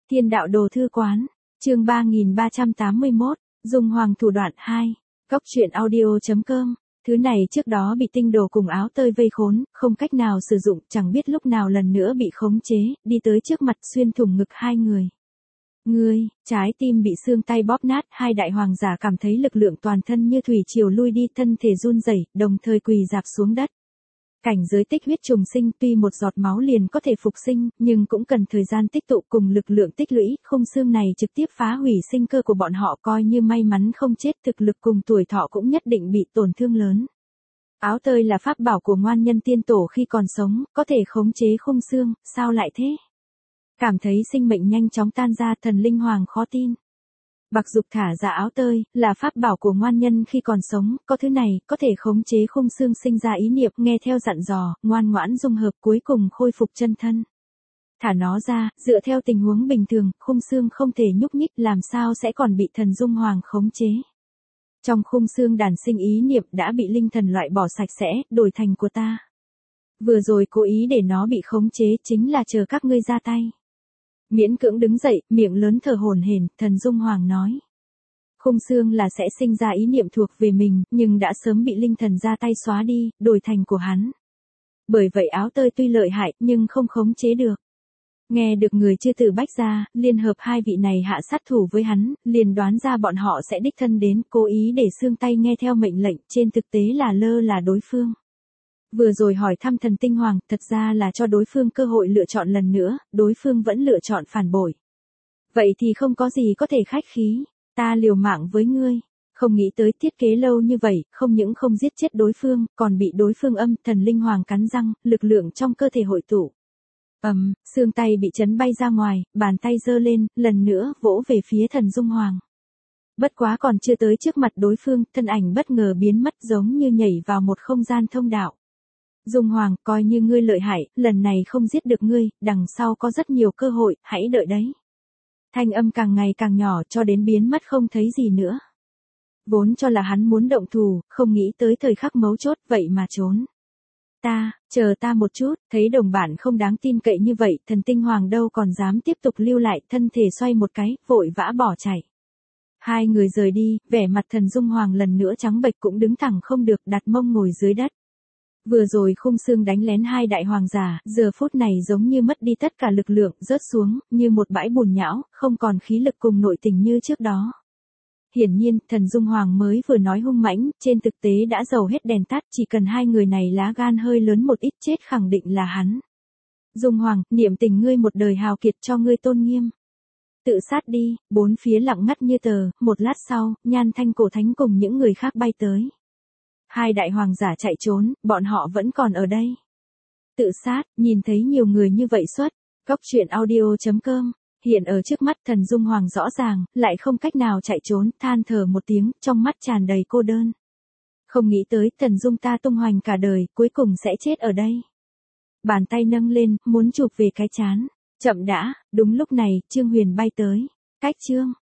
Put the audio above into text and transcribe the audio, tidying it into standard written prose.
Thiên đạo đồ thư quán, chương 3381, Dung Hoàng thủ đoạn 2, Góc truyện audio.com. Thứ này trước đó bị tinh đồ cùng áo tơi vây khốn, không cách nào sử dụng, chẳng biết lúc nào lần nữa bị khống chế, đi tới trước mặt xuyên thủng ngực hai người. Ngươi, trái tim bị xương tay bóp nát, hai đại hoàng giả cảm thấy lực lượng toàn thân như thủy triều lui đi, thân thể run rẩy, đồng thời quỳ rạp xuống đất. Cảnh giới tích huyết trùng sinh, tuy một giọt máu liền có thể phục sinh, nhưng cũng cần thời gian tích tụ cùng lực lượng tích lũy, khung xương này trực tiếp phá hủy sinh cơ của bọn họ, coi như may mắn không chết, thực lực cùng tuổi thọ cũng nhất định bị tổn thương lớn. Áo tơi là pháp bảo của ngoan nhân tiên tổ khi còn sống, có thể khống chế khung xương, sao lại thế? Cảm thấy sinh mệnh nhanh chóng tan ra, thần linh hoàng khó tin. Bạc Dục thả ra áo tơi, là pháp bảo của ngoan nhân khi còn sống, có thứ này, có thể khống chế khung xương sinh ra ý niệm, nghe theo dặn dò, ngoan ngoãn dung hợp cuối cùng khôi phục chân thân. Thả nó ra, dựa theo tình huống bình thường, khung xương không thể nhúc nhích, làm sao sẽ còn bị thần dung hoàng khống chế. Trong khung xương đản sinh ý niệm đã bị linh thần loại bỏ sạch sẽ, đổi thành của ta. Vừa rồi cố ý để nó bị khống chế chính là chờ các ngươi ra tay. Miễn cưỡng đứng dậy, miệng lớn thở hổn hển, thần dung hoàng nói. Khung xương là sẽ sinh ra ý niệm thuộc về mình, nhưng đã sớm bị linh thần ra tay xóa đi, đổi thành của hắn. Bởi vậy áo tơi tuy lợi hại, nhưng không khống chế được. Nghe được người chư tử bách gia, liên hợp hai vị này hạ sát thủ với hắn, liền đoán ra bọn họ sẽ đích thân đến, cố ý để xương tay nghe theo mệnh lệnh, trên thực tế là lơ là đối phương. Vừa rồi hỏi thăm thần tinh hoàng, thật ra là cho đối phương cơ hội lựa chọn lần nữa, đối phương vẫn lựa chọn phản bội. Vậy thì không có gì có thể khách khí, ta liều mạng với ngươi. Không nghĩ tới thiết kế lâu như vậy, không những không giết chết đối phương, còn bị đối phương âm, thần linh hoàng cắn răng, lực lượng trong cơ thể hội tụ. Xương tay bị chấn bay ra ngoài, bàn tay giơ lên, lần nữa vỗ về phía thần dung hoàng. Bất quá còn chưa tới trước mặt đối phương, thân ảnh bất ngờ biến mất giống như nhảy vào một không gian thông đạo. Dung Hoàng, coi như ngươi lợi hại, lần này không giết được ngươi, đằng sau có rất nhiều cơ hội, hãy đợi đấy. Thanh âm càng ngày càng nhỏ cho đến biến mất không thấy gì nữa. Vốn cho là hắn muốn động thủ, không nghĩ tới thời khắc mấu chốt, vậy mà trốn. Chờ ta một chút, thấy đồng bạn không đáng tin cậy như vậy, thần tinh hoàng đâu còn dám tiếp tục lưu lại, thân thể xoay một cái, vội vã bỏ chạy. Hai người rời đi, vẻ mặt thần dung hoàng lần nữa trắng bệch, cũng đứng thẳng không được, đặt mông ngồi dưới đất. Vừa rồi khung xương đánh lén hai đại hoàng giả, giờ phút này giống như mất đi tất cả lực lượng, rớt xuống, như một bãi bùn nhão, không còn khí lực cùng nội tình như trước đó. Hiển nhiên, thần dung hoàng mới vừa nói hung mãnh, trên thực tế đã dầu hết đèn tắt, chỉ cần hai người này lá gan hơi lớn một ít chết khẳng định là hắn. Dung hoàng, niệm tình ngươi một đời hào kiệt cho ngươi tôn nghiêm. Tự sát đi, bốn phía lặng ngắt như tờ, một lát sau, Nhan Thanh Cổ Thánh cùng những người khác bay tới. Hai đại hoàng giả chạy trốn, bọn họ vẫn còn ở đây. Tự sát, nhìn thấy nhiều người như vậy xuất, Góc truyện audio.com, hiện ở trước mắt thần dung hoàng rõ ràng, lại không cách nào chạy trốn, than thở một tiếng, trong mắt tràn đầy cô đơn. Không nghĩ tới, thần dung ta tung hoành cả đời, cuối cùng sẽ chết ở đây. Bàn tay nâng lên, muốn chụp về cái trán. Chậm đã, đúng lúc này, Trương Huyền bay tới. Cách Trương,